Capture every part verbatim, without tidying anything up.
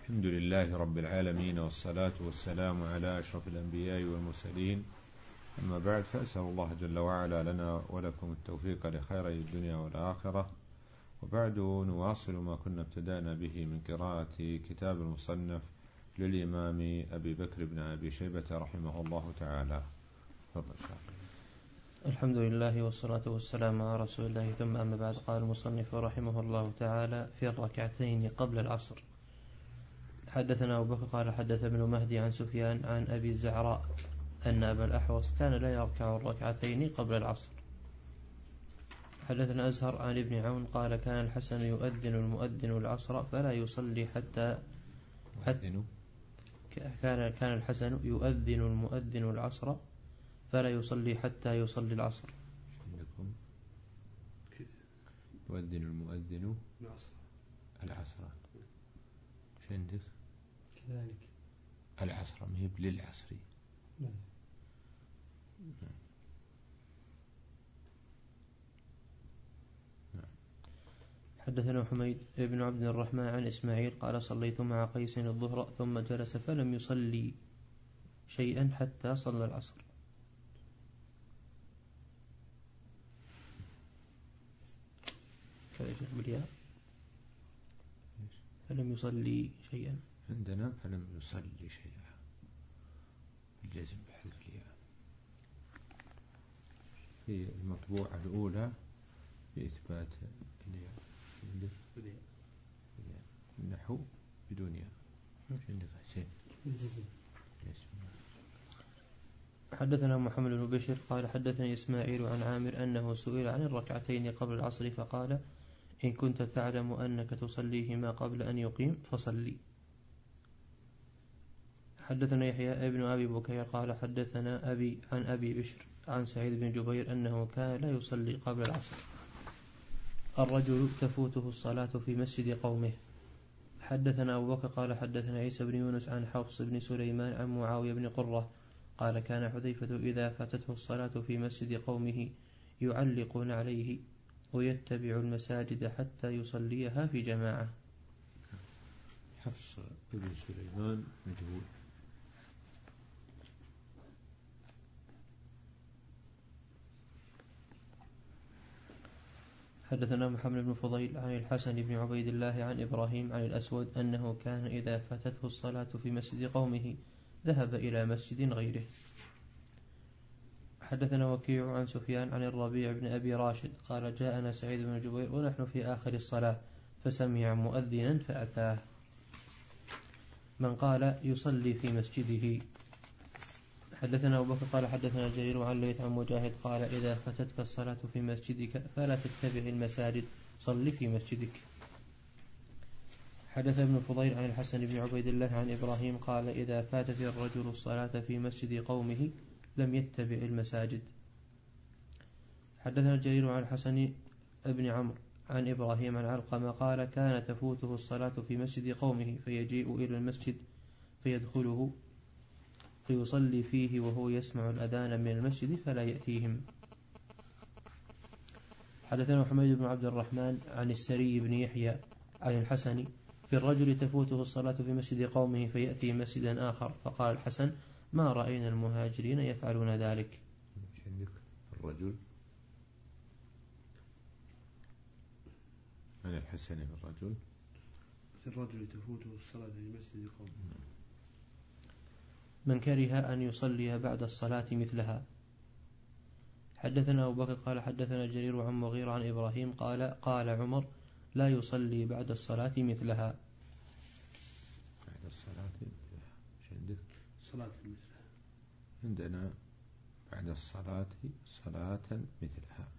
الحمد لله رب العالمين، والصلاة والسلام على أشرف الأنبياء والمرسلين. أما بعد، فأسأل الله جل وعلا لنا ولكم التوفيق لخير الدنيا والآخرة. وبعد، نواصل ما كنا ابتدأنا به من قراءة كتاب المصنف للإمام أبي بكر بن أبي شيبة رحمه الله تعالى. تفضل. الحمد لله والصلاة والسلام على رسول الله، ثم أما بعد. قال المصنف رحمه الله تعالى: في الركعتين قبل العصر. حدثنا أبو بكر قال حدث ابن مهدي عن سفيان عن أبي الزعراء أن أبا الأحوص كان لا يركع الركعتين قبل العصر. حدثنا أزهر عن ابن عون قال كان الحسن يؤذن المؤذن العصر فلا يصلي حتى حتى كان كان الحسن يؤذن المؤذن العصر فلا يصلي حتى يصلي العصر. عندكم يؤذن المؤذن العصر، شو عندك؟ كذلك العصر ما هي للعصر. نعم. حدثنا حميد بن عبد الرحمن عن إسماعيل قال صليت مع قيس الظهر ثم جلس فلم يصلي شيئا حتى صلى العصر. فلم يصلي شيئا عندنا فلم يصلي شيئا، الجزم بحذف الياء. في المطبوعة الأولى بإثبات الياء، النحو بدون ياء. عندك حسين. حدثنا محمد بن بشر قال حدثني إسماعيل عن عامر أنه سئل عن الركعتين قبل العصر فقال: إن كنت تعلم أنك تصليهما قبل أن يقيم فصلي. حدثنا يحيى ابن أبي بكير قال حدثنا أبي عن أبي بشر عن سعيد بن جبير أنه كان لا يصلي قبل العصر. الرجل تفوته الصلاة في مسجد قومه. حدثنا أبو بكر قال حدثنا عيسى بن يونس عن حفص بن سليمان عن معاوية بن قرة قال كان حذيفة إذا فاتته الصلاة في مسجد قومه يعلقون عليه ويتبع المساجد حتى يصليها في جماعة. حفص بن سليمان مجهول. حدثنا محمد بن فضيل عن الحسن بن عبيد الله عن إبراهيم عن الأسود أنه كان إذا فاتته الصلاة في مسجد قومه ذهب إلى مسجد غيره. حدثنا وكيع عن سفيان عن الربيع بن أبي راشد قال جاءنا سعيد بن جبير ونحن في آخر الصلاة فسمع مؤذنا فأتاه. من قال يصلي في مسجده. حدثنا أبو بكر قال حدثنا جرير عن ليث عن مجاهد قال إذا فاتتك الصلاة في مسجدك فلا تتبع المساجد، صل في مسجدك. حدث ابن فضيل عن الحسن بن عبيد الله عن إبراهيم قال إذا فاتت الرجل الصلاة في مسجد قومه لم يتبع المساجد. حدثنا جرير عن الحسن بن عمرو عن إبراهيم عن علقمة قال كان تفوته الصلاة في مسجد قومه فيجيء إلى المسجد فيدخله فيصلي فيه وهو يسمع الأذان من المسجد فلا يأتيهم. حدثنا حميد بن عبد الرحمن عن السري بن يحيى عن الحسن في الرجل تفوته الصلاة في مسجد قومه فيأتي مسجدا آخر فقال الحسن ما رأينا المهاجرين يفعلون ذلك. عندك الرجل عن الحسن في الرجل في الرجل تفوته الصلاة في مسجد قومه من كره أن يصلي بعد الصلاة مثلها. حدثنا أبو بكر قال حدثنا جرير عن مغيرة عن إبراهيم قال قال عمر لا يصلي بعد الصلاة مثلها. بعد الصلاة مثلها مش عندك صلاة مثلها؟ عندنا بعد الصلاة صلاة مثلها.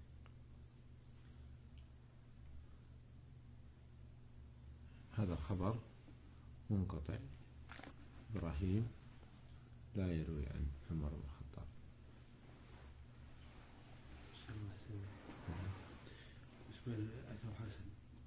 هذا خبر منقطع. إبراهيم لا يروي عن عمر بن الخطاب. بالنسبة لأثر حسن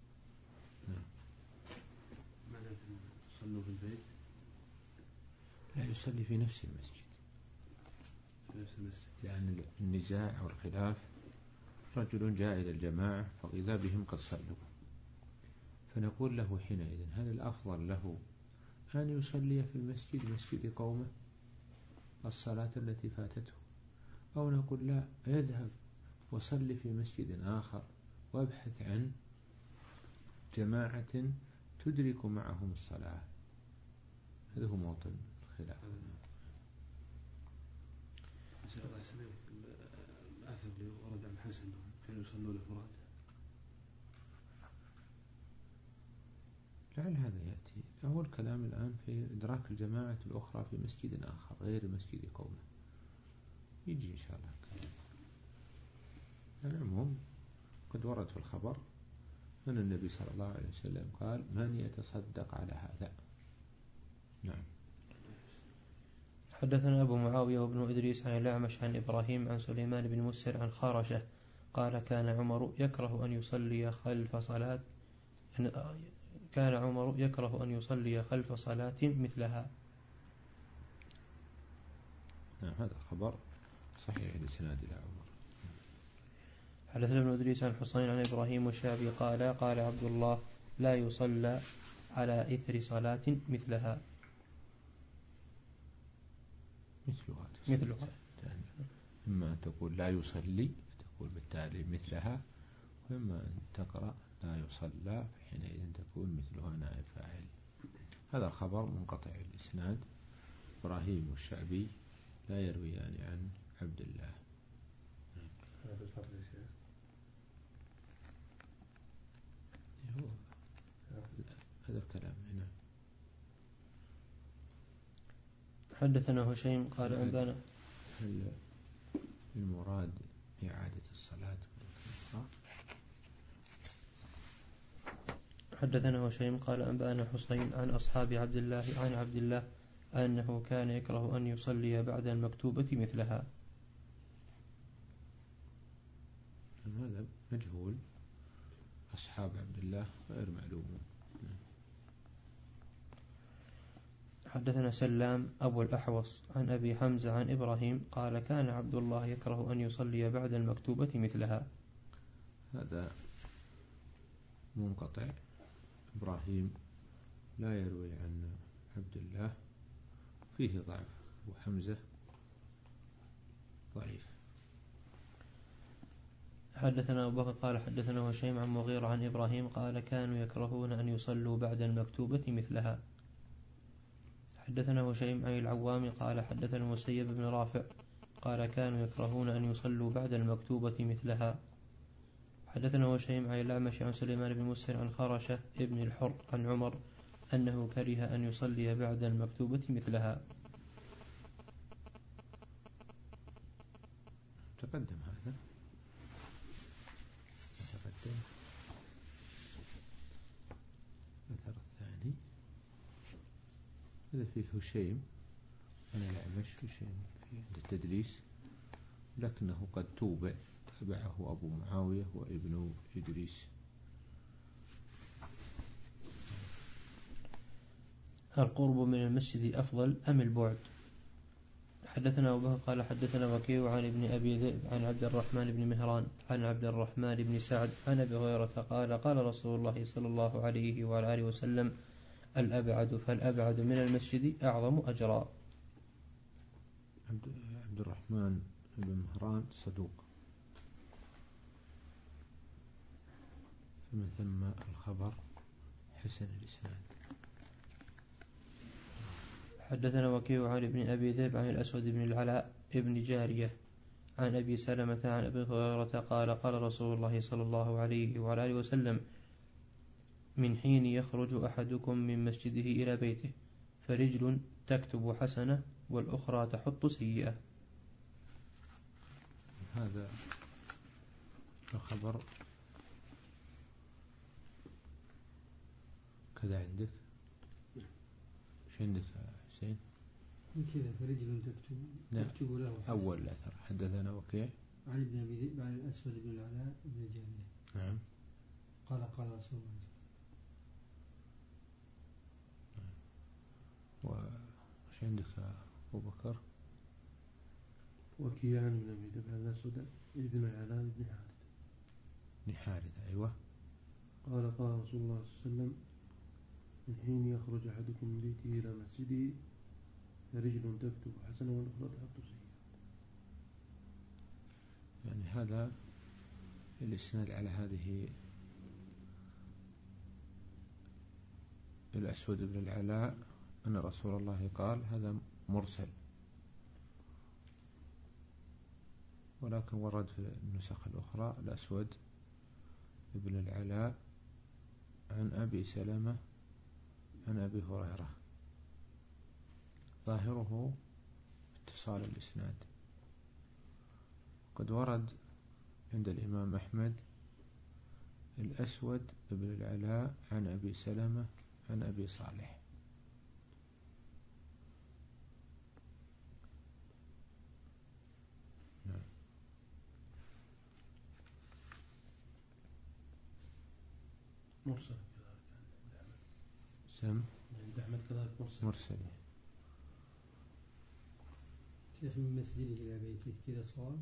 ماذا تصلوا في البيت؟ لا يصلي في نفس المسجد في نفس المسجد لأن النزاع والخلاف رجل جاء إلى الجماعة فإذا بهم قد صلوا، فنقول له حينئذ هل الأفضل له أن يصلي في المسجد مسجد قومه الصلاة التي فاتته، أو نقول لا، يذهب وصلي في مسجد آخر وابحث عن جماعة تدرك معهم الصلاة. هذا هو موطن الخلاف. الأثر اللي ورد عن حسن كانوا يصلون فراد، لعل هذا يأتي. أول كلام الآن في إدراك الجماعة الأخرى في مسجد آخر غير مسجد قومه، يجي إن شاء الله كلام. العموم قد ورد في الخبر أن النبي صلى الله عليه وسلم قال: من يتصدق على هذا؟ نعم. حدثنا أبو معاوية وابن إدريس عن الأعمش عن إبراهيم عن سليمان بن مسهر عن خارشة قال: كان عمر يكره أن يصلي خلف صلاة كان عمر يكره أن يصلي خلف صلاة مثلها. نعم، هذا خبر صحيح الإسناد إلى عمر. حدثنا ابن إدريس عن حسين عن إبراهيم والشعبي قال: قال عبد الله: لا يصلى على إثر صلاة مثلها. مثلها مثلها إما أن تقول لا يصلي فتقول بالتالي مثلها، وإما أن تقرأ لا يصلى فحينئذ تكون مثلها نائب فاعل. هذا الخبر منقطع الإسناد. إبراهيم والشعبي لا يرويان عن عبد الله. هذا الكلام هنا. حدثنا هشيم قال أنبانا. هل المراد إعادة الصلاة؟ حدثنا هشيم قال أنبانا حسين عن أصحاب عبد الله عن عبد الله أنه كان يكره أن يصلي بعد المكتوبة مثلها. هذا مجهول، أصحاب عبد الله غير معلوم. حدثنا سلام أبو الأحوص عن أبي حمزة عن إبراهيم قال: كان عبد الله يكره أن يصلي بعد المكتوبة مثلها. هذا منقطع. إبراهيم لا يروي عن عبد الله، فيه ضعف. أبو حمزة ضعيف. حدثنا أبو بكر قال حدثنا هشيم عن مغيرة عن إبراهيم قال: كانوا يكرهون أن يصلوا بعد المكتوبة مثلها. حدثنا هشيم عن العوام قال حدثنا المسيب بن رافع قال: كانوا يكرهون أن يصلوا بعد المكتوبة مثلها. حدثنا هشيم عن الأعمش عن سليمان بن مسهر عن خرشة ابن الحر عن عمر أنه كره أن يصلي بعد المكتوبة مثلها. تقدم هذا تقدم. الأثر الثاني هذا فيه هشيم عن الأعمش، هشيم في عند التدليس، لكنه قد توبع، تبعه أبو معاوية وابن إدريس. القرب من المسجد أفضل أم البعد؟ حدثنا أبو بكر قال حدثنا وكيع عن ابن أبي ذئب عن عبد الرحمن بن مهران عن عبد الرحمن بن سعد عن أبي هريرة قال: قال رسول الله صلى الله عليه وعلى آله وسلم: الأبعد فالأبعد من المسجد أعظم أجرا. عبد الرحمن بن مهران صدوق، ثم ثم الخبر حسن الإسناد. حدثنا وكيع عن ابن أبي ذئب عن الأسود بن العلاء ابن جارية عن أبي سلمة عن أبي هريرة قال: قال رسول الله صلى الله عليه وعلى آله وسلم: من حين يخرج أحدكم من مسجده إلى بيته فرجل تكتب حسنة والأخرى تحط سيئة. هذا الخبر كذا عندك؟ ايش عندك حسين؟ كذا فرجل تكتب نعم. تكتب له حسنة. أول الأثر حدثنا وكيع عن ابن أبي ذئب عن الأسود بن العلاء بن جارية. نعم. قال قال رسول الله. وش عندك أبو بكر؟ وكيع عن ابن أبي ذئب عن الأسود بن العلاء بن حارث بن حارثة. أيوة. قال قال رسول الله صلى الله عليه وسلم: من حين يخرج أحدكم من بيته إلى مسجده رجل تكتب حسنة والأخرى تكتب سيئة. يعني هذا الإسناد على هذه الأسود بن العلاء أن رسول الله قال هذا مرسل، ولكن ورد في النسخ الأخرى الأسود بن العلاء عن أبي سلمة عن أبي هريرة، ظاهره اتصال الإسناد. قد ورد عند الإمام أحمد الأسود بن العلاء عن أبي سلمة عن أبي صالح. نعم. مرسل سم عند أحمد كذلك مرسل مرسل كيف من مسجده إلى بيته كذا صار؟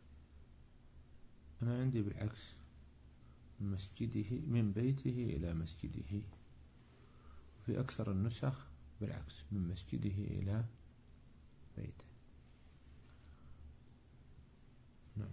أنا عندي بالعكس، من مسجده من بيته إلى مسجده، في أكثر النسخ بالعكس من مسجده إلى بيته. نعم.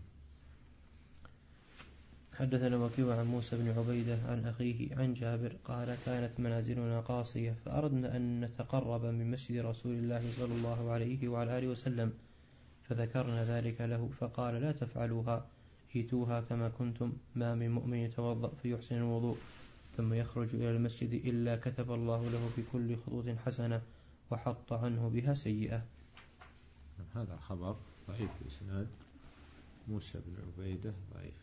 حدثنا وكيع عن موسى بن عبيدة عن أخيه عن جابر قال كانت منازلنا قاصية فأردنا أن نتقرب من مسجد رسول الله صلى الله عليه وعلى آله وسلم، فذكرنا ذلك له فقال لا تفعلوها، ائتوها كما كنتم، ما من مؤمن يتوضأ فيحسن الوضوء ثم يخرج إلى المسجد إلا كتب الله له بكل خطوة حسنة وحط عنه بها سيئة. هذا الخبر ضعيف الإسناد، موسى بن عبيدة ضعيف.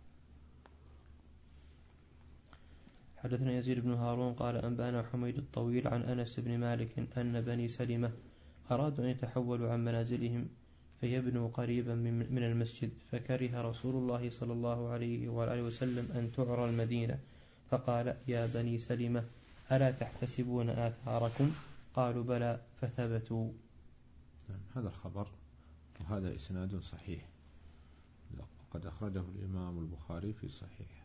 حدثنا يزيد بن هارون قال أنبأنا حميد الطويل عن أنس بن مالك أن بني سلمة أرادوا أن يتحولوا عن منازلهم فيبنوا قريبا من المسجد، فكره رسول الله صلى الله عليه وآله وسلم أن تعرى المدينة، فقال يا بني سلمة ألا تحتسبون آثاركم؟ قالوا بلى، فثبتوا. هذا الخبر وهذا إسناد صحيح، قد أخرجه الإمام البخاري في صحيح.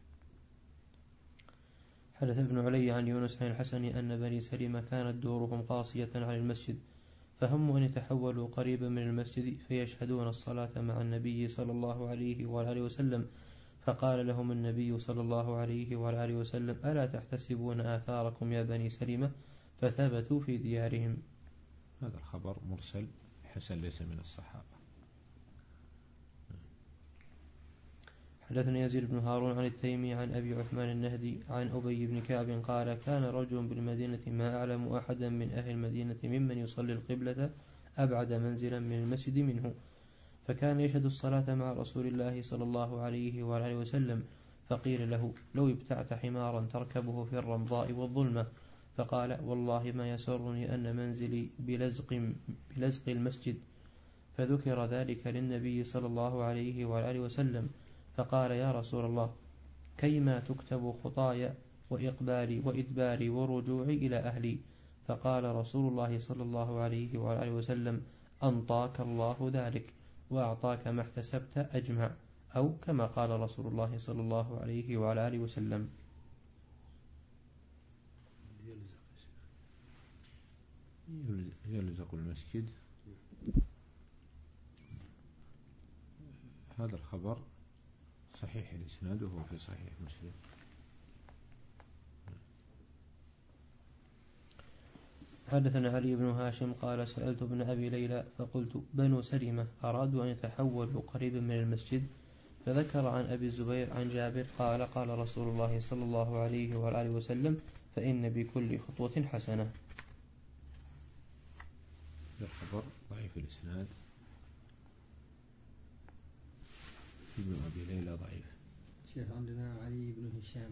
حدث ابن علي عن يونس عن الحسن أن بني سلمة كانت دورهم قاصية عن المسجد، فهموا أن يتحولوا قريبا من المسجد فيشهدون الصلاة مع النبي صلى الله عليه وآله وسلم، فقال لهم النبي صلى الله عليه وآله وسلم ألا تحتسبون آثاركم يا بني سلمة؟ فثبتوا في ديارهم. هذا الخبر مرسل حسن ليس من الصحابة. حدثنا يزيد بن هارون عن التيمي عن أبي عثمان النهدي عن أبي بن كعب قال كان رجل بالمدينة ما أعلم أحدا من أهل المدينة ممن يصلي القبلة أبعد منزلا من المسجد منه، فكان يشهد الصلاة مع رسول الله صلى الله عليه وآله وسلم، فقيل له لو ابتعت حمارا تركبه في الرمضاء والظلمة، فقال والله ما يسرني أن منزلي بلزق, بلزق المسجد، فذكر ذلك للنبي صلى الله عليه وآله وسلم، فقال يا رسول الله كيما تكتب خطايا وإقبالي وإدباري ورجوعي إلى أهلي؟ فقال رسول الله صلى الله عليه وآله وسلم أنطاك الله ذلك وأعطاك ما احتسبت أجمع، أو كما قال رسول الله صلى الله عليه وعلى آله وسلم. يلزق المسجد. هذا الخبر صحيح الإسناد وهو في صحيح مسلم. حدثنا علي بن هاشم قال سألت ابن أبي ليلى فقلت بنو سلمة أرادوا أن يتحولوا قريبا من المسجد، فذكر عن أبي الزبير عن جابر قال قال رسول الله صلى الله عليه وآله وسلم فإن بكل خطوة حسنة. الخبر ضعيف الإسناد، ابن أبي ليلى ضعيف. شيخ عندنا علي بن هشام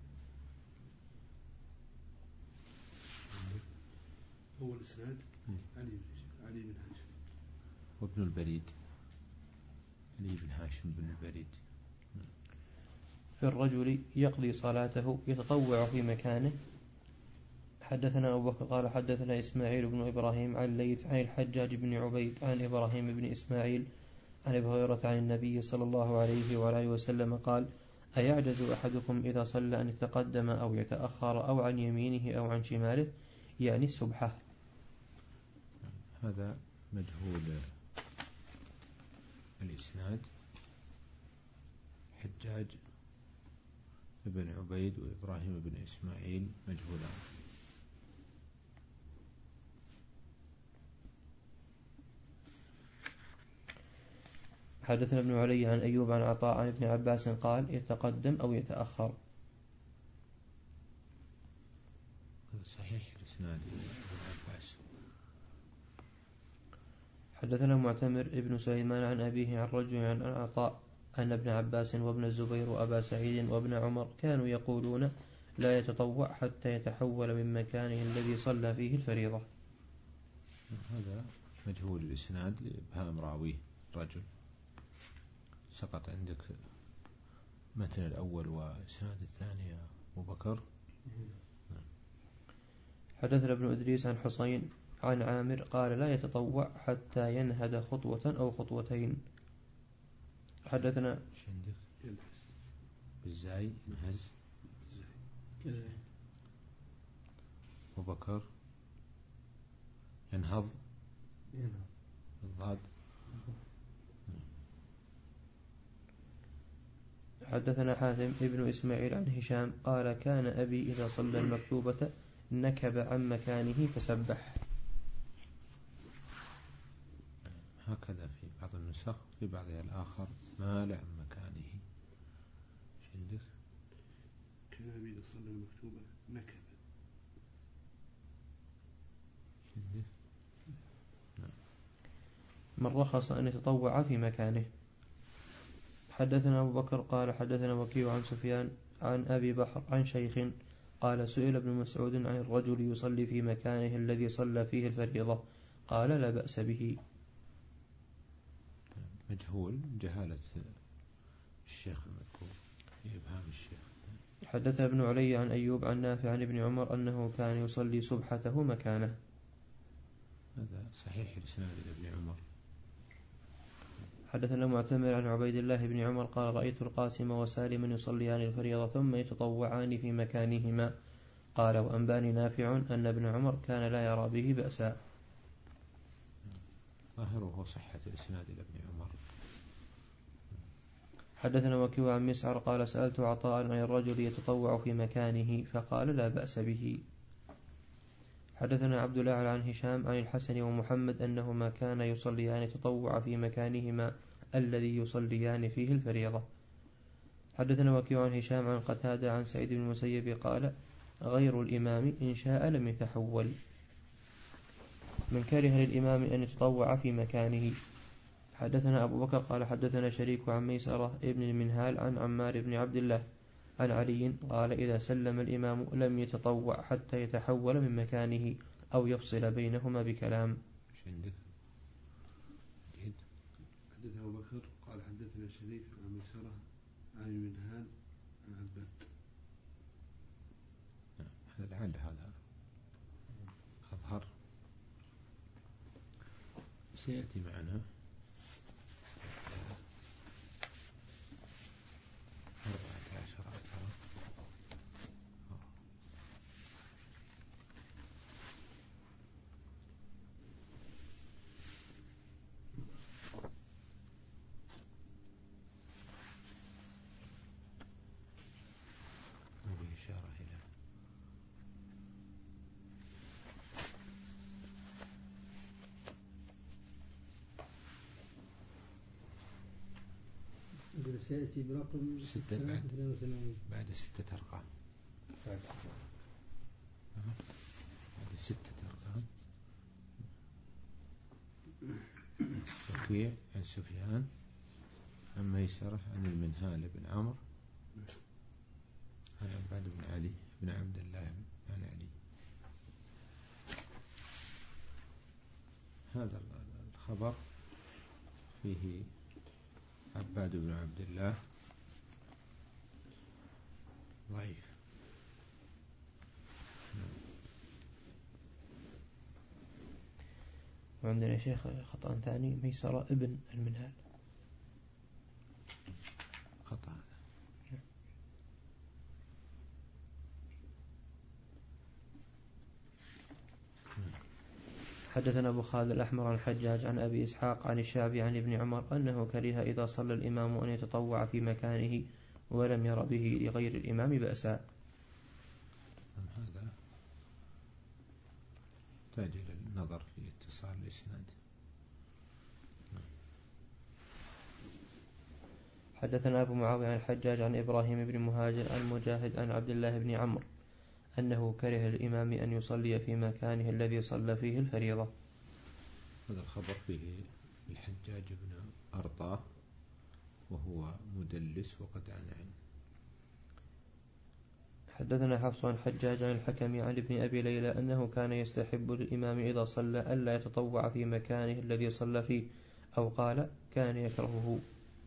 هو الإسناد علي بن علي بن هاشم وابن البريد، علي بن هاشم بن البريد. في الرجل يقضي صلاته يتطوع في مكانه. حدثنا أبو بكر قال حدثنا إسماعيل بن إبراهيم عن الليث عن الحجاج بن عبيد عن إبراهيم بن إسماعيل عن أبي هريرة عن النبي صلى الله عليه وآله وسلم قال أيعجز أحدكم إذا صلى أن يتقدم أو يتأخر أو عن يمينه أو عن شماله، يعني السبحة. هذا مجهول الإسناد، حجاج بن عبيد وإبراهيم بن إسماعيل مجهولان. حدثنا ابن علي عن أيوب عن عطاء عن ابن عباس قال يتقدم أو يتأخر. صحيح الإسناد ابن عباس. حدثنا معتمر ابن سليمان عن أبيه عن رجل عن عطاء أن ابن عباس وابن الزبير وأبا سعيد وابن عمر كانوا يقولون لا يتطوع حتى يتحول من مكانه الذي صلى فيه الفريضة. هذا مجهول الإسناد لإبهام راويه رجل، سقط عندك متن الأول وإسناد الثاني يا أبو بكر. حدثنا ابن إدريس عن حسين عن عامر قال لا يتطوع حتى ينهد خطوة أو خطوتين. حدثنا بالزاي ينهز أبو بكر ينهض الضاد. حدثنا حاتم ابن إسماعيل عن هشام قال كان أبي إذا صلى المكتوبة نكب عن مكانه فسبح. هكذا في بعض النسخ، في بعضها الآخر مال عن مكانه. شندك كان أبي إذا صلى المكتوبة نكب. شندك من رخص أن يتطوع في مكانه. حدثنا أبو بكر قال حدثنا وكيع عن سفيان عن أبي بحر عن شيخ قال سئل ابن مسعود عن الرجل يصلي في مكانه الذي صلى فيه الفريضة قال لا بأس به. مجهول جهالة الشيخ المذكور في إبهام الشيخ. حدث ابن علي عن أيوب عن نافع عن ابن عمر أنه كان يصلي سبحته مكانه. هذا صحيح الإسناد لابن عمر. حدثنا معتمر عن عبيد الله بن عمر قال رأيت القاسم وسالما يصليان الفريضة ثم يتطوعان في مكانهما. قال وأنباني نافع أن ابن عمر كان لا يرى به بأسا. ظاهره صحة الإسناد لابن عمر. حدثنا وكيع عن مسعر قال سألت عطاء عن الرجل يتطوع في مكانه فقال لا بأس به. حدثنا عبد الله عن هشام عن الحسن ومحمد أنهما كان يصليان يتطوع في مكانهما الذي يصليان فيه الفريضة. حدثنا وكيع عن هشام عن قتادة عن سعيد بن المسيب قال غير الإمام إن شاء لم يتحول. من كره للإمام أن يتطوع في مكانه. حدثنا أبو بكر قال حدثنا شريك عن ميسرة ابن المنهال عن عمار بن عبد الله عن علي قال إذا سلم الإمام لم يتطوع حتى يتحول من مكانه أو يفصل بينهما بكلام. حدثنا أبو بكر قال حدثنا شريك عن ميسرة عن المنهال عن عباد. هذا لعل هذا أظهر سيأتي معنا أربعة عشر أثرا. وبإشارة إلى سيأتي برقم ستة بعد, بعد ستة أرقام. بعد ستة أرقام. وكيع عن سفيان عن ميسرة عن المنهال بن عمرو عن عباد بن علي بن عبد الله عن علي. هذا الخبر فيه عباد بن عبد الله ضعيف. وعندنا شيخ خطأ ثاني ميسرة ابن المنهال خطأ. حدثنا أبو خالد الأحمر عن حجاج عن أبي إسحاق عن الشعبي عن ابن عمر أنه كره إذا صلى الإمام أن يتطوع في مكانه ولم ير به لغير الإمام بأسا. هذا تحتاج إلى النظر في اتصال الإسناد. حدثنا أبو معاوية عن الحجاج عن إبراهيم بن مهاجر عن مجاهد عن عبد الله بن عمرو أنه كره الإمام أن يصلي في مكانه الذي صلى فيه الفريضة. هذا الخبر فيه الحجاج بن أرطاه وهو مدلس وقد عن. حدثنا حفص عن حجاج عن الحكم عن ابن أبي ليلى أنه كان يستحب للإمام إذا صلى ألا يتطوع في مكانه الذي صلى فيه، أو قال كان يكرهه.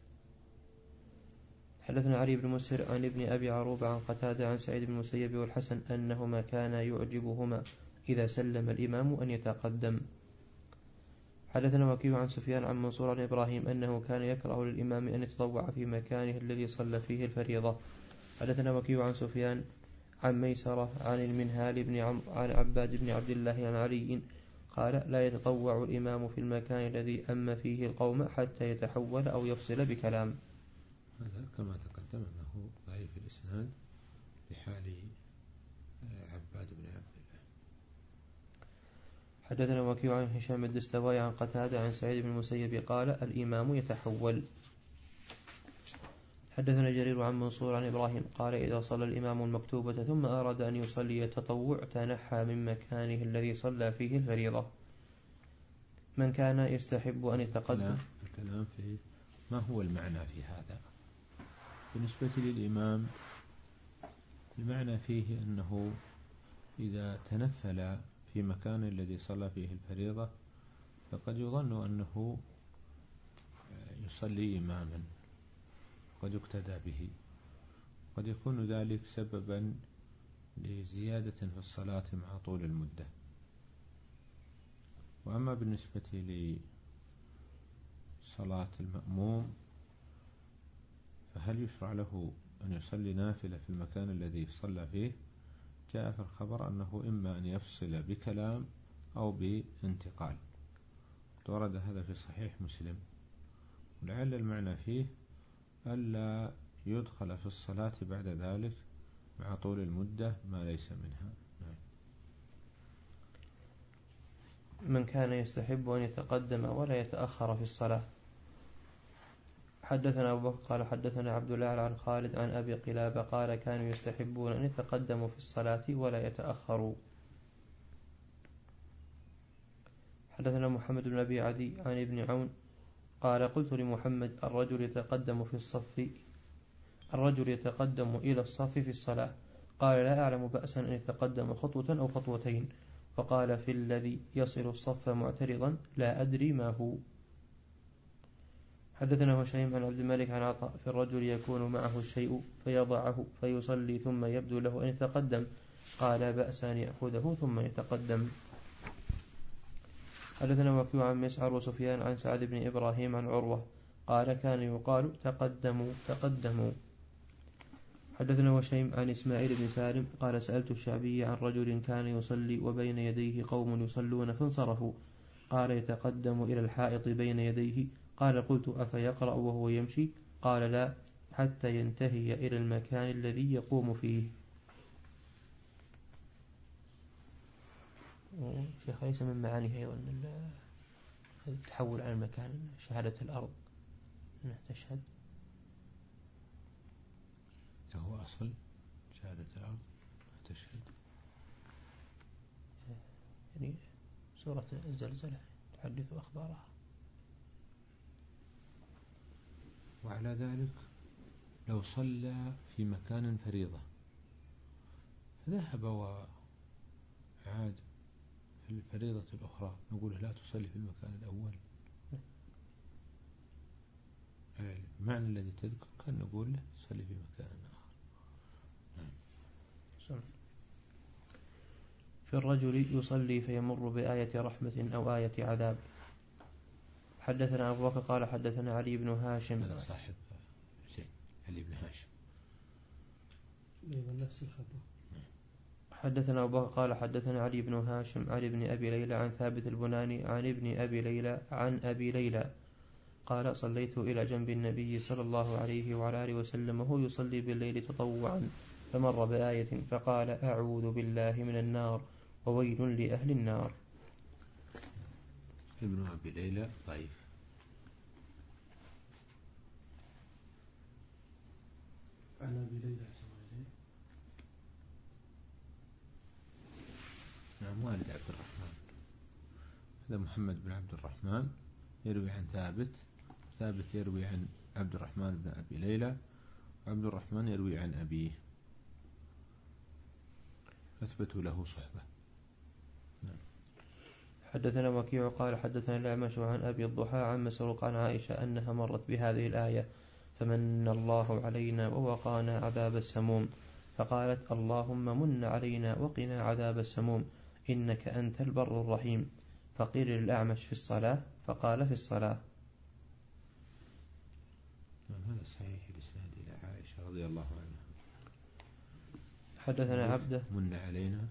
حدثنا علي بن مسهر عن ابن أبي عروبة عن قتادة عن سعيد بن المسيب والحسن أنهما كان يعجبهما إذا سلم الإمام أن يتقدم. حدثنا وكيع عن سفيان عن منصور عن إبراهيم أنه كان يكره للإمام أن يتطوع في مكانه الذي صلى فيه الفريضة. حدثنا وكيع عن سفيان عن ميسرة عن المنهال بن عمرو عن عباد بن عبد الله عن علي قال لا يتطوع الإمام في المكان الذي أم فيه القوم حتى يتحول أو يفصل بكلام. هذا كما تقدم أنه ضعيف الإسناد لحال عباد بن عبد الله. حدثنا وكيع عن هشام الدستوائي عن قتادة عن سعيد بن المسيب قال الإمام يتحول. حدثنا جرير عن منصور عن إبراهيم قال إذا صلى الإمام المكتوبة ثم أراد أن يصلي التطوع تنحى من مكانه الذي صلى فيه الفريضة. من كان يستحب أن يتقدم. الكلام في ما هو المعنى في هذا بالنسبة للإمام. المعنى فيه أنه إذا تنفل في مكان الذي صلى فيه الفريضة فقد يظن أنه يصلي إماما قد يقتدى به، قد يكون ذلك سببا لزيادة في الصلاة مع طول المدة. وأما بالنسبة لصلاة المأموم فهل يشرع له أن يصلي نافلة في المكان الذي صلى فيه؟ جاء في الخبر أنه إما أن يفصل بكلام أو بانتقال، ورد هذا في صحيح مسلم. ولعل المعنى فيه ألا يدخل في الصلاة بعد ذلك مع طول المدة ما ليس منها. من كان يستحب أن يتقدم ولا يتأخر في الصلاة. حدثنا أبو بكر قال حدثنا عبد الله عن خالد عن أبي قلابة قال كانوا يستحبون أن يتقدموا في الصلاة ولا يتأخروا. حدثنا محمد بن أبي عدي عن ابن عون قال قلت لمحمد الرجل يتقدم في الصف الرجل يتقدم إلى الصف في الصلاة، قال لا أعلم بأسا أن يتقدم خطوة أو خطوتين، فقال في الذي يصل الصف معترضا لا أدري ما هو. حدثنا هشيم عن عبد الملك عن عطاء في الرجل يكون معه الشيء فيضعه فيصلي ثم يبدو له أن يتقدم، قال بأس أن يأخذه ثم يتقدم. حدثنا وكيع عن مسعر وسفيان عن سعد بن إبراهيم عن عروة قال كان يقال تقدموا تقدموا. حدثنا وشيم عن إسماعيل بن سالم قال سألت الشعبي عن رجل كان يصلي وبين يديه قوم يصلون فانصرفوا، قال يتقدم إلى الحائط بين يديه، قال قلت أفيقرأ وهو يمشي؟ قال لا حتى ينتهي إلى المكان الذي يقوم فيه. شيخ ليس من معانيه أيضا التحول عن المكان شهادة الأرض تشهد هو أصل شهادة الأرض تشهد، يعني سورة الزلزلة تحدث أخبارها. وعلى ذلك لو صلى في مكان فريضة فذهب وعاد في الفريضة الأخرى نقول لا تصلي في المكان الأول. المعنى الذي تذكر كان نقول له صلي في مكان آخر. نعم. في الرجل يصلي فيمر بآية رحمة أو آية عذاب. حدثنا أبو بكر قال حدثنا علي بن هاشم هذا صاحب زين علي بن هاشم أيضا نفس الخطأ. حدثنا أبو بكر قال حدثنا علي بن هاشم عن ابن أبي ليلى عن ثابت البناني عن ابن أبي ليلى عن أبي ليلى قال صليت إلى جنب النبي صلى الله عليه وعلى آله وسلم وهو يصلي بالليل تطوعا فمر بآية فقال أعوذ بالله من النار وويل لأهل النار. ابن أبي ليلى ضعيف. عن أبي ليلى نعم والد عبد الرحمن، هذا محمد بن عبد الرحمن يروي عن ثابت، ثابت يروي عن عبد الرحمن بن أبي ليلى، وعبد الرحمن يروي عن أبيه، أثبتوا له صحبة. نعم. حدثنا وكيع قال حدثنا الأعمش عن أبي الضحى عن مسروق عن عائشة أنها مرت بهذه الآية فمن الله علينا ووقانا عذاب السموم، فقالت اللهم من علينا وقنا عذاب السموم إنك أنت البر الرحيم. فقيل للأعمش في الصلاة فقال في الصلاة. هذا صحيح الإسناد إلى عائشة رضي الله عنها. حدثنا عبده من علينا،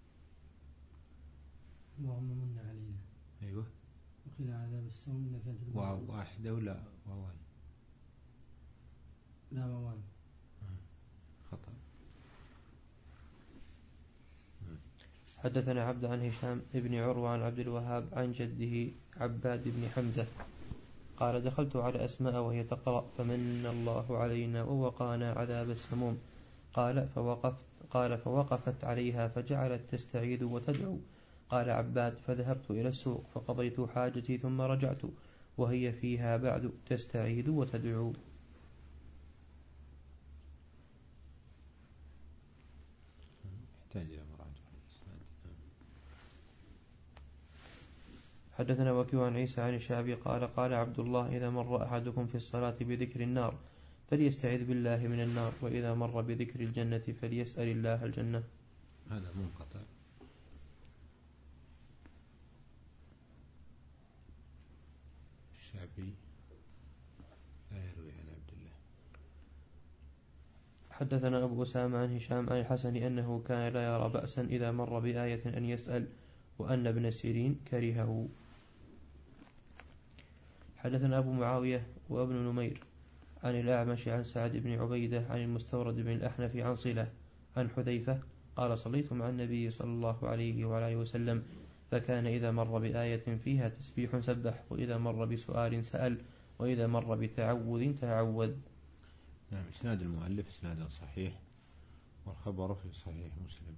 اللهم من علينا أيوة وقنا عذاب السموم إنك أنت البر الرحيم. واحدة ولا واوان؟ لا واوان خطأ. حدثنا عبد عن هشام ابن عروة عن عبد الوهاب عن جده عباد بن حمزة قال دخلت على أسماء وهي تقرأ فمن الله علينا ووقانا عذاب السموم قال فوقفت قال فوقفت عليها فجعلت تستعيذ وتدعو. قال عباد فذهبت إلى السوق فقضيت حاجتي ثم رجعت وهي فيها بعد تستعيذ وتدعو. يحتاج إلى مراجعة الإسناد. حدثنا وكيع عن عيسى عن الشعبي قال قال عبد الله إذا مر أحدكم في الصلاة بذكر النار فليستعذ بالله من النار وإذا مر بذكر الجنة فليسأل الله الجنة. هذا منقطع. الشعبي لا يروي عن عبد الله. حدثنا أبو أسامة عن هشام عن الحسن أنه كان لا يرى بأسا إذا مر بآية أن يسأل وأن ابن سيرين كرهه. حدثنا أبو معاوية وابن نمير عن الأعمش عن سعد بن عبيدة عن المستورد بن الأحنف عن صلة عن حذيفة قال صليت مع النبي صلى الله عليه وعلى وسلم فكان إذا مر بآية فيها تسبيح سبح وإذا مر بسؤال سأل وإذا مر بتعوذ تعوذ. نعم. إسناد المؤلف إسناد صحيح والخبر في صحيح مسلم.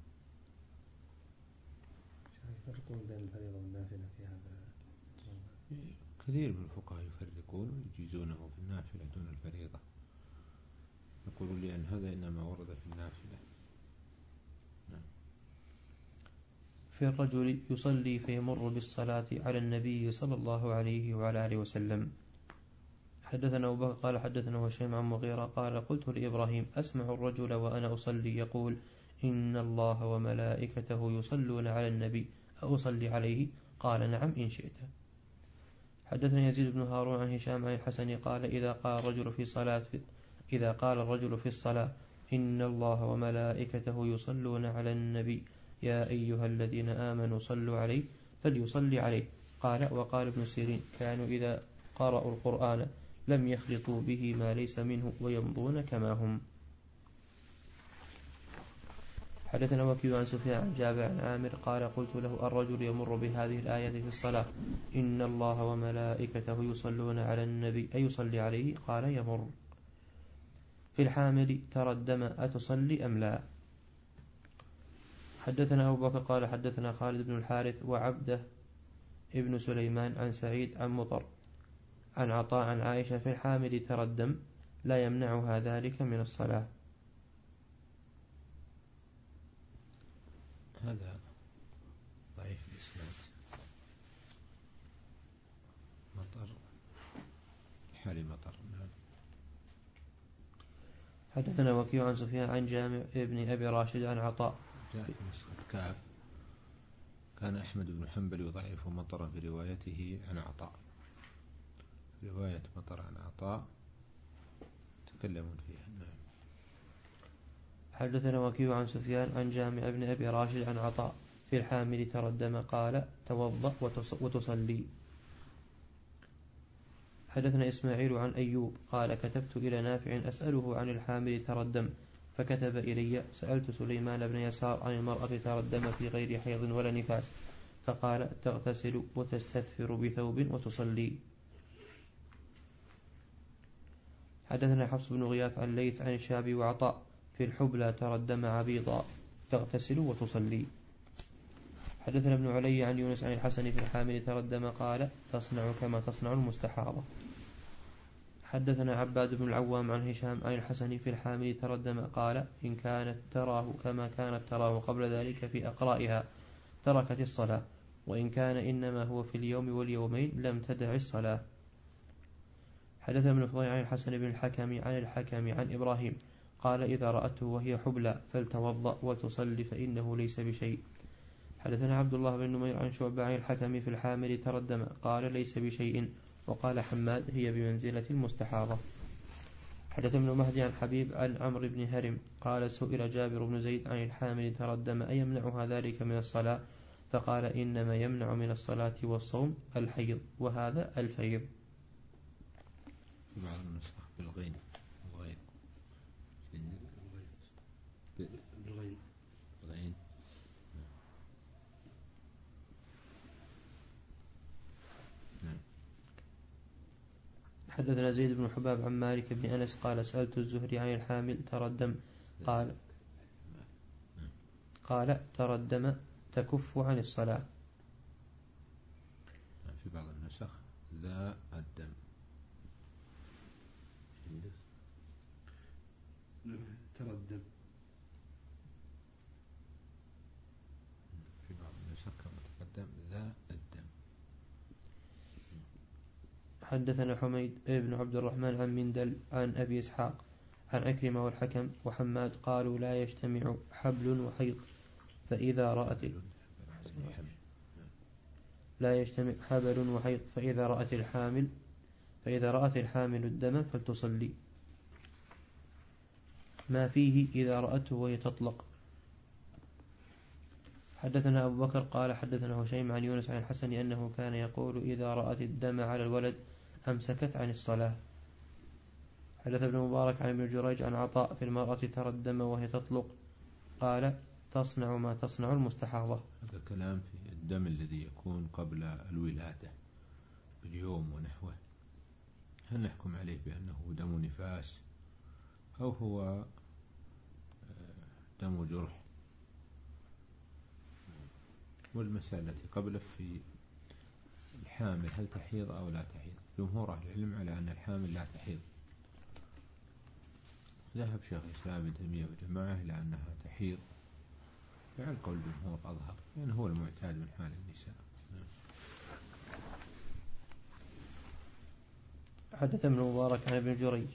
يفرقون بين الفريضة والنافلة في هذا؟ كثير من الفقهاء يفرقون ويجيزونه في النافلة دون الفريضة، يقولون لأن هذا إنما ورد في النافلة. نعم. في الرجل يصلي فيمر بالصلاة على النبي صلى الله عليه وعلى آله وسلم. حدثنا أبو بكر قال حدثنا هشيم عن مغيرة قال قلت لإبراهيم أسمع الرجل وأنا أصلي يقول إن الله وملائكته يصلون على النبي أصلي عليه؟ قال نعم إن شئت. حدثنا يزيد بن هارون عن هشام عن الحسن قال إذا قال الرجل في صلاة إذا قال الرجل في الصلاة إن الله وملائكته يصلون على النبي يا أيها الذين آمنوا صلوا عليه فليصلي عليه. قال وقال ابن سيرين كانوا إذا قرأوا القرآن لم يخلطوا به ما ليس منه ويمضون كما هم. حدثنا وكيع عن سفيان عن جابر عن عامر قال قلت له الرجل يمر بهذه الآية في الصلاة إن الله وملائكته يصلون على النبي أيصلي عليه؟ قال يمر. في الحامل ترى الدم أتصلي أم لا؟ حدثنا أبو بكر قال حدثنا خالد بن الحارث وعبده ابن سليمان عن سعيد عن مطر عن عطاء عن عائشة في الحامل ترى الدم لا يمنعها ذلك من الصلاة. هذا ضعيف الإسناد. مطر حال مطر. نعم. حدثنا وكيع عن سفيان عن جامع ابن أبي راشد عن عطاء جاء في نسخة كاف كان أحمد بن حنبل يضعف مطر في روايته عن عطاء. رواية مطر عن عطاء تكلمون فيها. نعم. حدثنا وكيع عن سفيان عن جامع بن أبي راشد عن عطاء في الحامل تردم قال توضأ وتصلي. حدثنا إسماعيل عن أيوب قال كتبت إلى نافع أسأله عن الحامل تردم فكتب إلي سألت سليمان بن يسار عن المرأة تردم في غير حيض ولا نفاس فقال تغتسل وتستثفر بثوب وتصلي. حدثنا حفص بن غياث عن ليث عن الشعبي وعطاء في الحبلى تردم عبيضا تغتسل وتصلي. حدثنا ابن علي عن يونس عن الحسن في الحامل تردم قال تصنع كما تصنع المستحاضة. حدثنا عباد بن العوام عن هشام عن الحسن في الحامل تردم قال إن كانت تراه كما كانت تراه قبل ذلك في أقرائها تركت الصلاة وإن كان إنما هو في اليوم واليومين لم تدع الصلاة. حدثنا ابن فضيل عن الحسن بن الحكم عن الحكم عن إبراهيم قال إذا رأته وهي حبلى فلتوضأ وتصلي فإنه ليس بشيء. حدثنا عبد الله بن نمير عن شعبة عن الحكم في الحامل تردم قال ليس بشيء وقال حماد هي بمنزلة المستحاضة. حدثنا ابن مهدي عن حبيب عن عمرو بن هرم قال سئل جابر بن زيد عن الحامل تردم أيمنعها ذلك من الصلاة فقال إنما يمنع من الصلاة والصوم الحيض وهذا الفيض. بعض النسخ بالغين الغين بالغين الغين. حدثنا زيد بن حباب عن مالك بن أنس قال سألت الزهري عن الحامل تردم قال قال تردم تكف عن الصلاة. في بعض النسخ ذا الدم تردم في بعض النسخ كما تقدم ذا الدم. حدثنا حميد بن عبد الرحمن عن مندل عن أبي إسحاق عن عكرمة والحكم وحماد قالوا لا يجتمع حبل وحيض فإذا رأت لا يجتمع حبل وحيض فإذا رأت الحامل فإذا رأت الحامل الدم فلتصلي ما فيه إذا رأته وهي تطلق. حدثنا أبو بكر قال حدثنا هشيم عن يونس عن الحسن أنه كان يقول إذا رأت الدم على الولد أمسكت عن الصلاة. حدث ابن مبارك عن ابن جريج عن عطاء في المرأة تردم وهي تطلق قال تصنع ما تصنع المستحاضة. هذا كلام في الدم الذي يكون قبل الولادة باليوم ونحوه هل نحكم عليه بأنه دم نفاس أو هو دم جرح؟ والمسألة التي قبله في الحامل هل تحيض أو لا تحيض؟ جمهور أهل العلم على أن الحامل لا تحيض. ذهب شيخ الإسلام ابن تيمية وجماعة إلى أنها تحيض فعل قول الجمهور أظهر لأنه هو المعتاد من حال النساء. حدث ابن مبارك عن ابن جريج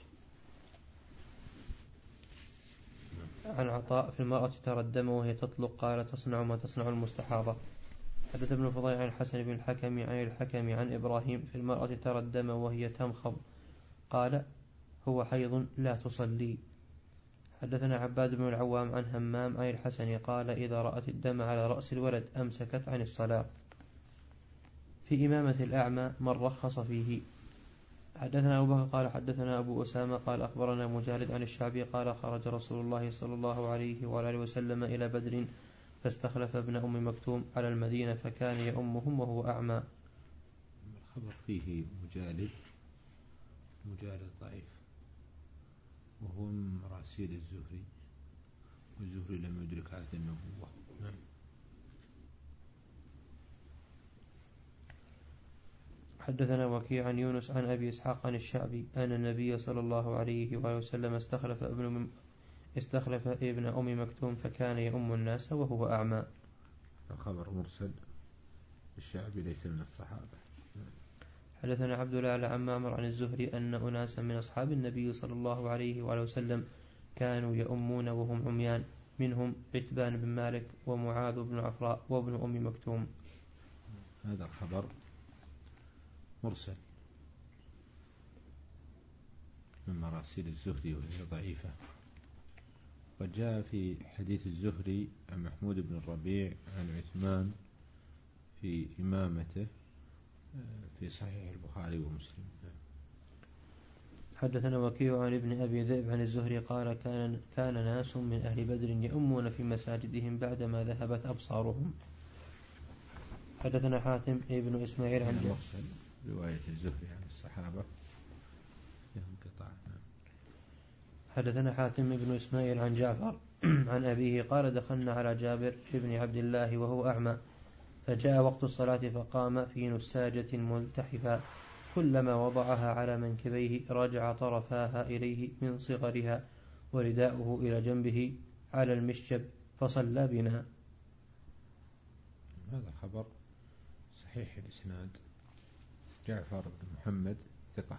عن عطاء في المرأة تردم وهي تطلق قال تصنع ما تصنع المستحاضة. حدث ابن فضيل عن الحسن بن الحكم عن الحكم عن إبراهيم في المرأة تردم وهي تمخض قال هو حيض لا تصلي. حدثنا عباد بن العوام عن همام عن الحسن قال إذا رأت الدم على رأس الولد أمسكت عن الصلاة. في إمامة الأعمى من رخص فيه. حدثنا أبو بكر قال حدثنا أبو أسامة قال أخبرنا مجالد عن الشعبي قال خرج رسول الله صلى الله عليه وآله وسلم إلى بدر فاستخلف ابن أم مكتوم على المدينة فكان يؤمهم وهو أعمى. الخبر فيه مجالد مجالد ضعيف وهو من مراسيل الزهري والزهري لم يدرك هذه النبوة. نعم. حدثنا وكيع عن يونس عن أبي إسحاق عن الشعبي أن النبي صلى الله عليه وآله وسلم استخلف ابن استخلف ابن أم مكتوم فكان يؤم الناس وهو أعمى. الخبر مرسل الشعبي ليس من الصحابة. حدثنا عبد الله عن معمر عن الزهري أن أناسا من أصحاب النبي صلى الله عليه وآله وسلم كانوا يؤمون وهم عميان منهم عتبان بن مالك ومعاذ بن عفراء وابن أم مكتوم. هذا الخبر مرسل من مراسيل الزهري وهي ضعيفة وقد جاء في حديث الزهري عن محمود بن الربيع عن عثمان في إمامته في صحيح البخاري ومسلم. حدثنا وكيع عن ابن أبي ذئب عن الزهري قال كان, كان ناس من أهل بدر يؤمون في مساجدهم بعدما ذهبت أبصارهم. حدثنا حاتم ابن إسماعيل عن مرسل رواية الزهري عن الصحابة انقطاع. حدثنا حاتم ابن إسماعيل عن جعفر عن أبيه قال دخلنا على جابر ابن عبد الله وهو أعمى فجاء وقت الصلاة فقام في نساجة ملتحفا كلما وضعها على منكبيه رجع طرفاها إليه من صغرها ورداؤه إلى جنبه على المشجب فصلى بنا. هذا خبر صحيح الإسناد. جعفر بن محمد ثقة.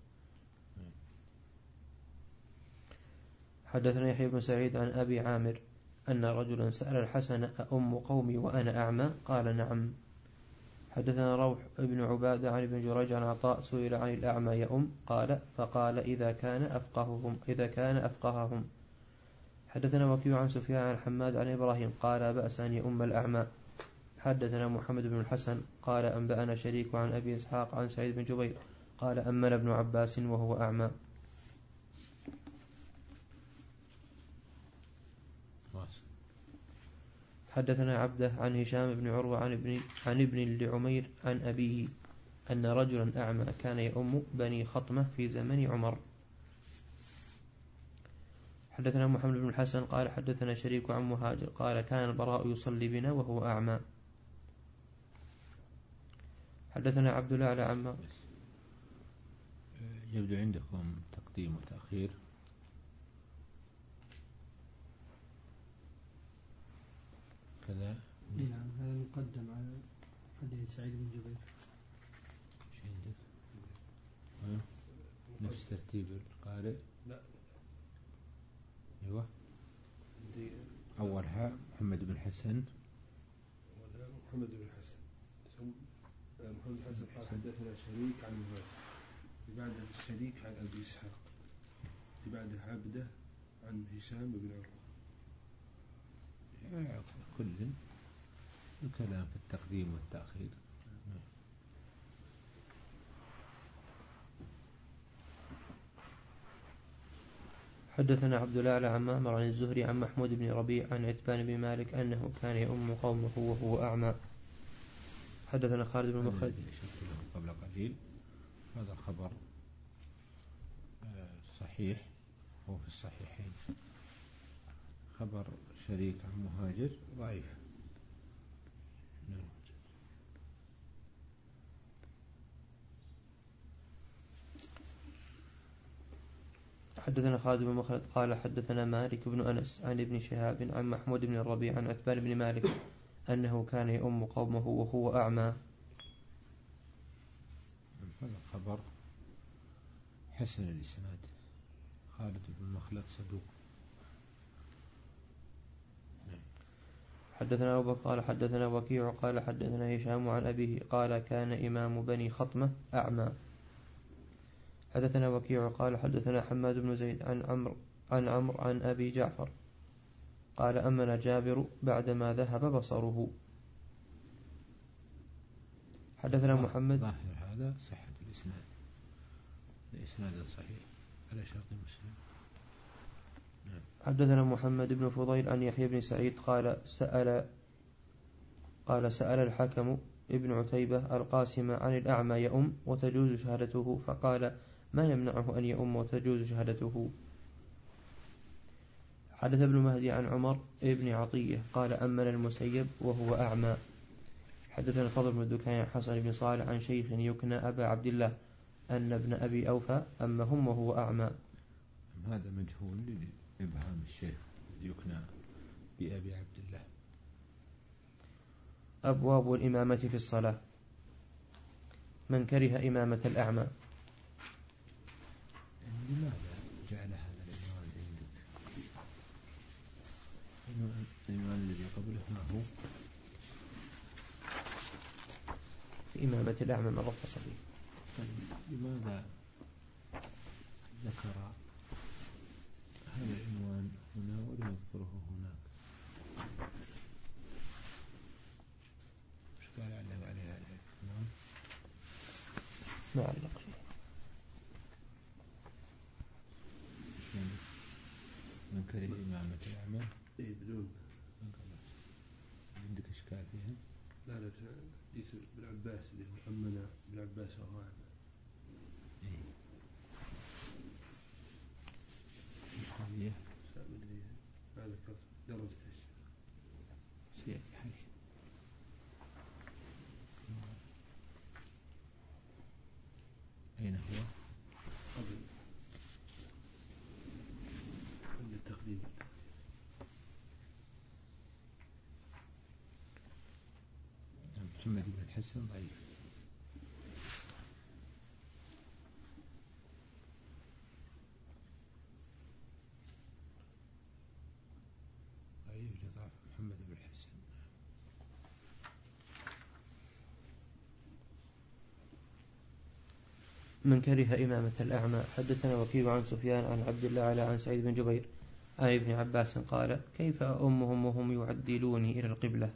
حدثنا يحيى بن سعيد عن أبي عامر أن رجلا سأل الحسن أأم قومي وأنا أعمى قال نعم. حدثنا روح بن عبادة عن ابن جريج عن عطاء سئل عن الأعمى يؤم قال فقال إذا كان أفقههم إذا كان أفقههم. حدثنا وكيع عن سفيان عن حماد عن إبراهيم قال بأس أن يؤم الأعمى. حدثنا محمد بن الحسن قال أنبأنا شريك عن أبي إسحاق عن سعيد بن جبير قال أمن ابن عباس وهو أعمى. حدثنا عبده عن هشام بن عروة عن ابن عن ابن لعمير عن أبيه أن رجلا أعمى كان يؤم بني خطمة في زمن عمر. حدثنا محمد بن الحسن قال حدثنا شريك عن مهاجر قال كان البراء يصلي بنا وهو أعمى. حدثنا عبد الله على عمار. يبدو عندكم تقديم وتأخير. كذا نعم هذا مقدم على حديث سعيد بن جبير. ايش عندك؟ نفس ترتيب القارئ؟ لا. ايوه. أولها محمد بن الحسن. أولها محمد بن الحسن ثم محمد بن الحسن قال حدثنا شريك عن مهاجر بعدها الشريك عن أبي إسحاق بعدها عبده عن هشام بن عروة. كل الكلام في التقديم والتأخير. حدثنا عبد الله على عمامر عن الزهري عن محمود بن ربيع عن عتبان بن مالك أنه كان يؤم قومه وهو أعمى. حدثنا خالد بن مخلد قبل قليل. هذا الخبر صحيح هو في الصحيحين. خبر شريك عن مهاجر ضعيف. حدثنا خالد بن مخلد قال حدثنا مالك بن أنس عن ابن شهاب عن محمود بن الربيع عن عتبان بن مالك أنه كان يؤم قومه وهو أعمى. هذا الخبر حسن الإسناد. خالد بن مخلد صدوق. حدثنا أبو بكر قال حدثنا وكيع قال حدثنا هشام عن أبيه قال كان إمام بني خطمة أعمى. حدثنا وكيع قال حدثنا حماد بن زيد عن عمرو عن عمرو عن أبي جعفر قال أمن جابر بعدما ذهب بصره. حدثنا محمد. ظاهر هذا صحة الإسناد. الإسناد صحيح على شرط مسلم. حدثنا محمد بن فضيل عن يحيى بن سعيد قال سأل قال سأل الحكم ابن عتيبة القاسم عن الأعمى يؤم وتجوز شهادته فقال ما يمنعه أن يؤم وتجوز شهادته. حدث ابن مهدي عن عمر ابن عطية قال أمن المسيب وهو أعمى. حدثنا الفضل بن الدكان عن حسن بن صالح عن شيخ يكنى أبا عبد الله أن ابن أبي أوفى أمهم وهو أعمى. هذا مجهول لإبهام الشيخ يكنى بأبي عبد الله. أبواب الإمامة في الصلاة. من كره إمامة الأعمى. لماذا جعل هذا العنوان عندك؟ العنوان الذي قبله ما هو؟ في إمامة الأعمى من رخص به. لماذا ذكر هذا العنوان هنا ولم ما علق فيه. من كره إمامة الأعمى إيه بدون عندك إشكال فيها؟ لا لا حديث ابن عباس اللي هو أمنا ابن عباس وهو أعمى. إيه إشكالية مدري هذا درجة سيأتي حديث. أين هو؟ قبل قبل التقديم. محمد بن الحسن ضعيف. ضعيف لضعف محمد بن الحسن. من كره إمامة الأعمى. حدثنا وكيع عن سفيان عن عبد الله على عن سعيد بن جبير عن ابن عباس قال كيف أمهم وهم يعدلوني إلى القبلة.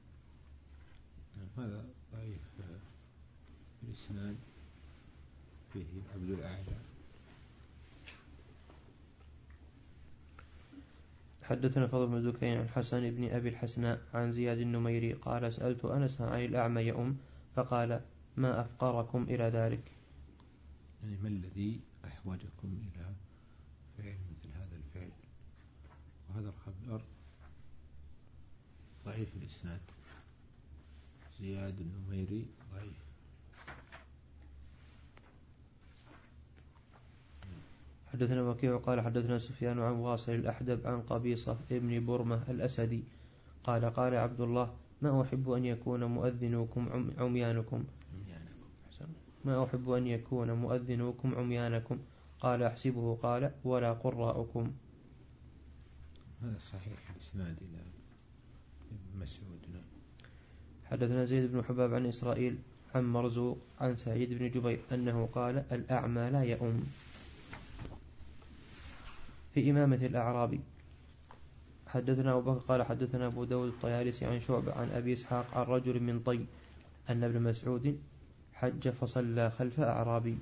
هذا ضعيف في الإسناد فيه عبد الأعلى. حدثنا فضل بن دكين عن حسن بن أبي الحسناء عن زياد النميري قال سألت أنس عن الأعمى يؤم فقال ما أفقركم إلى ذلك. يعني ما الذي أحوجكم إلى فعل مثل هذا الفعل؟ وهذا الخبر ضعيف الإسناد. زياد النميري ضعيف. حدثنا وكيع قال حدثنا سفيان عن واصل الأحدب عن قبيصة ابن برمة الأسدي قال قال عبد الله ما أحب أن يكون مؤذنكم عميانكم ما أحب أن يكون مؤذنكم عميانكم قال أحسبه قال ولا قراءكم. هذا صحيح الإسناد إلى ابن مسعود. حدثنا زيد بن حباب عن إسرائيل عن مرزوق عن سعيد بن جبير أنه قال الأعمى لا يؤم. في إمامة الأعرابي. حدثنا أبو بكر قال حدثنا أبو داود الطيالسي عن شعبة عن أبي إسحاق عن رجل من طي أن ابن مسعود حج فصلى خلف أعرابي.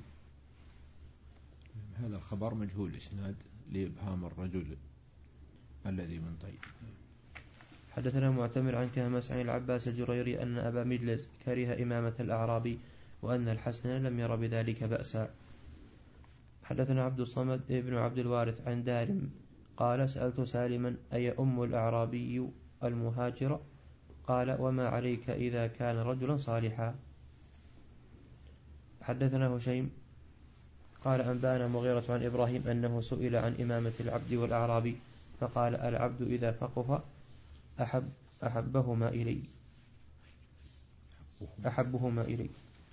هذا الخبر مجهول الإسناد لإبهام الرجل الذي من طي. حدثنا معتمر عن كهمس عن العباس الجريري أن أبا مجلس كره إمامة الأعرابي وأن الحسن لم ير بذلك بأسا. حدثنا عبد الصمد ابن عبد الوارث عن دارم قال سألت سالما أي أم الأعرابي المهاجر قال وما عليك إذا كان رجلا صالحا. حدثنا هشيم قال أنبانا مغيرة عن إبراهيم أنه سئل عن إمامة العبد والأعرابي فقال العبد إذا فقه أحب أحبهما إلي أحبهما إلي.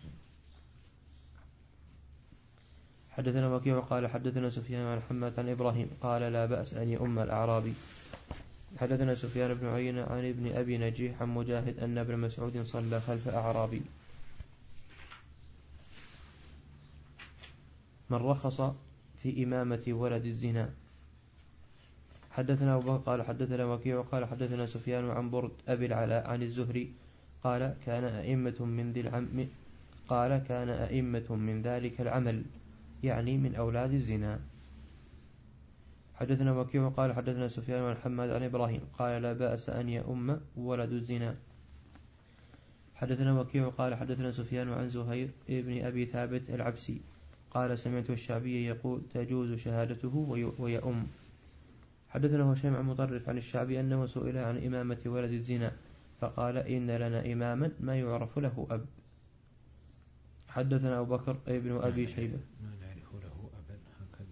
حدثنا وكيع قال حدثنا سفيان عن حماد عن إبراهيم قال لا بأس أن يؤم الأعرابي. حدثنا سفيان بن عيينة عن ابن أبي نجيح عن مجاهد أن ابن مسعود صلى خلف أعرابي. من رخص في إمامة ولد الزنا. حدثنا أبو بكر قال حدثنا وكيع قال حدثنا سفيان عن برد أبي العلاء عن الزهري قال كان أئمة من ذي العم قال كان أئمة من ذلك العمل يعني من أولاد الزنا. حدثنا وكيع قال حدثنا سفيان عن حماد عن إبراهيم قال لا بأس أن يؤم ولد الزنا. حدثنا وكيع قال حدثنا سفيان عن زهير ابن أبي ثابت العبسي قال سمعت الشعبي يقول تجوز شهادته ويؤم. حدثنا هشيم عن مطرف عن الشعبي أنه سئل عن إمامة ولد الزنا فقال إن لنا إماما ما يعرف له أب. حدثنا أبو بكر ابن أبي شيبة ما نعرف له أبا هكذا.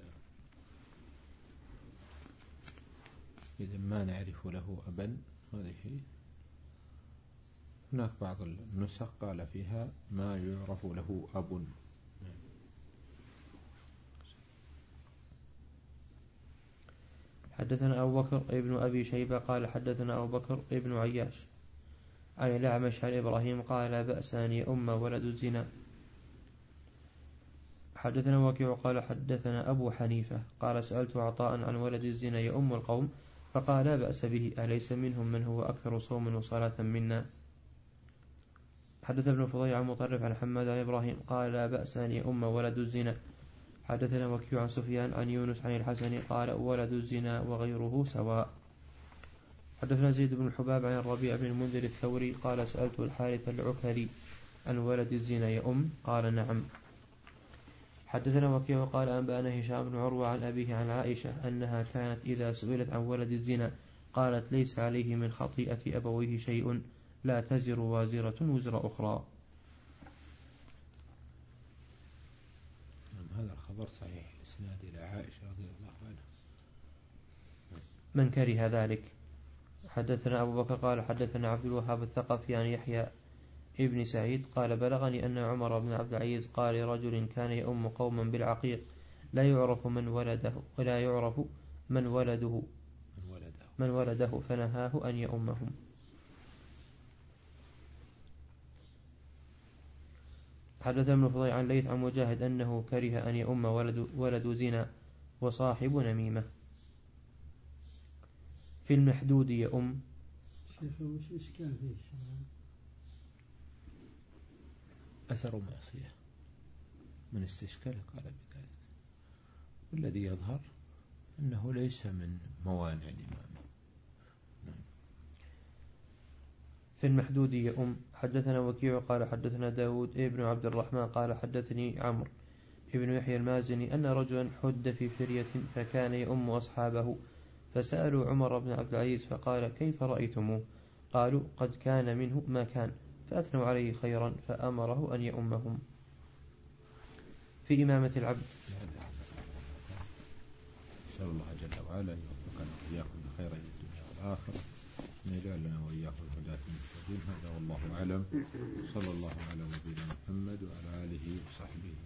إذا ما نعرف له أبا هذا شيء. هناك بعض النسخ قال فيها ما يعرف له أب. حدثنا أبو بكر ابن أبي شيبة قال حدثنا أبو بكر ابن عياش عن الأعمش عن إبراهيم قال لا بأس أن يؤم ولد الزنا. حدثنا وكيع قال حدثنا أبو حنيفة قال سألت عطاء عن ولد الزنا يؤم القوم فقال لا بأس به أليس منهم من هو أكثر صوما وصلاة منا. حدث ابن فضيل عن مطرف عن حماد عن إبراهيم قال لا بأس أن يؤم ولد الزنا. حدثنا وكيع عن سفيان عن يونس عن الحسن قال ولد الزنا وغيره سواء. حدثنا زيد بن الحباب عن الربيع بن المنذر الثوري قال سألت الحارث العكري عن ولد الزنا يؤم قال نعم. حدثنا وكيع قال أنبأنا هشام بن عروة عن أبيه عن عائشة أنها كانت إذا سئلت عن ولد الزنا قالت ليس عليه من خطيئة أبويه شيء لا تزر وازرة وزر أخرى. هذا الخبر صحيح الإسناد إلى عائشة رضي الله عنها. من كره ذلك. حدثنا أبو بكر قال حدثنا عبد الوهاب الثقفي عن يحيى ابن سعيد قال بلغني أن عمر بن عبد العزيز قال لرجل كان يؤم قوما بالعقيق لا يعرف من ولده ولا يعرف من ولده من ولده, من ولده فنهاه أن يؤمهم. حدث ابن فضيل عن ليث عن مجاهد أنه كره أن يؤم ولد, ولد زنا وصاحب نميمة. في المحدود يؤم. شيخ وش إشكال فيه الشرع؟ أثر معصية من استشكال قال بذلك، والذي يظهر أنه ليس من موانع الإمامة. في المحدود يؤم. حدثنا وكيع قال حدثنا داود ابن عبد الرحمن قال حدثني عمرو ابن يحيى المازني أن رجلا حد في فرية فكان يؤم أصحابه فسألوا عمر بن عبد العزيز فقال كيف رأيتموه؟ قالوا قد كان منه ما كان، فأثنوا عليه خيرا فأمره أن يؤمهم. في إمامة العبد. نسأل الله جل وعلا أن يوفقنا وإياكم بخير الدنيا والآخرة، أن يجعل لنا وإياكم الهداة المهتدين. هذا والله أعلم. صلى الله على نبينا محمد وعلى آله وصحبه